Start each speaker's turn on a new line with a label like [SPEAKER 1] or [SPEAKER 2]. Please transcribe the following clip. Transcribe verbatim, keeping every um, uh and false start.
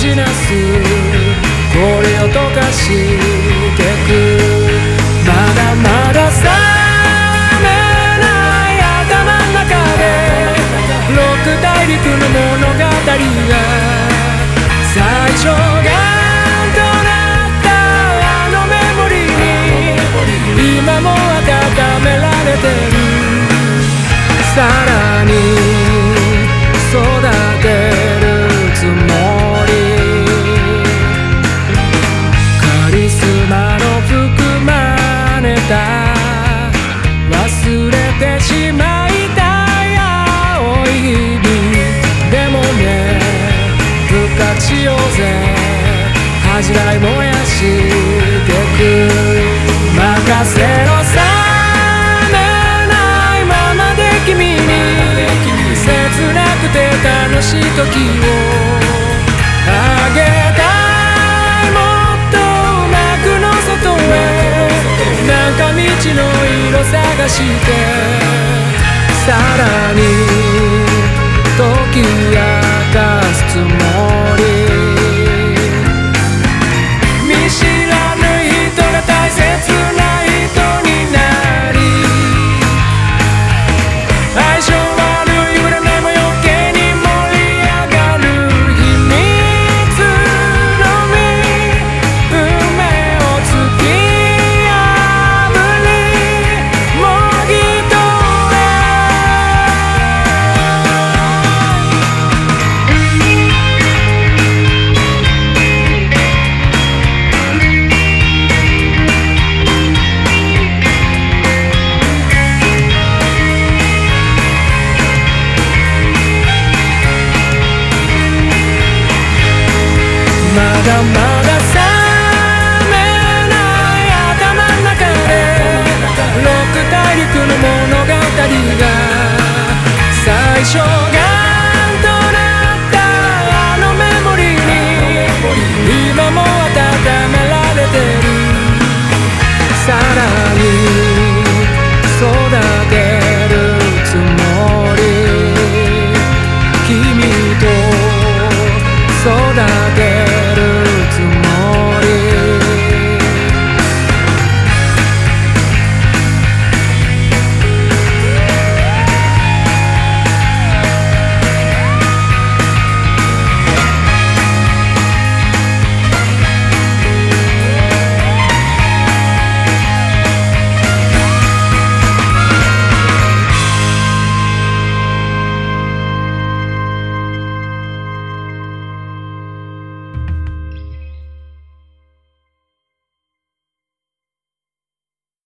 [SPEAKER 1] ちなす氷を溶かしてく。まだまだ冷めない頭の中で六大陸の物語が最初がとなったあのメモリーに今も温められてる。さらに育てるつもり、カリスマの含まれた忘れてしまいたい青い日々でもね、復活しようぜ。恥じらい燃やしてく。任せろさ楽しい時をあげたい。もっとうまくの外へ中道の色探して、さらに解き明かすつもり。見知らぬ人が大切な人になり、相性まだまだ冷めない頭の中で六大陸の物語が最初がとなったあのメモリーに今も温められてる。さら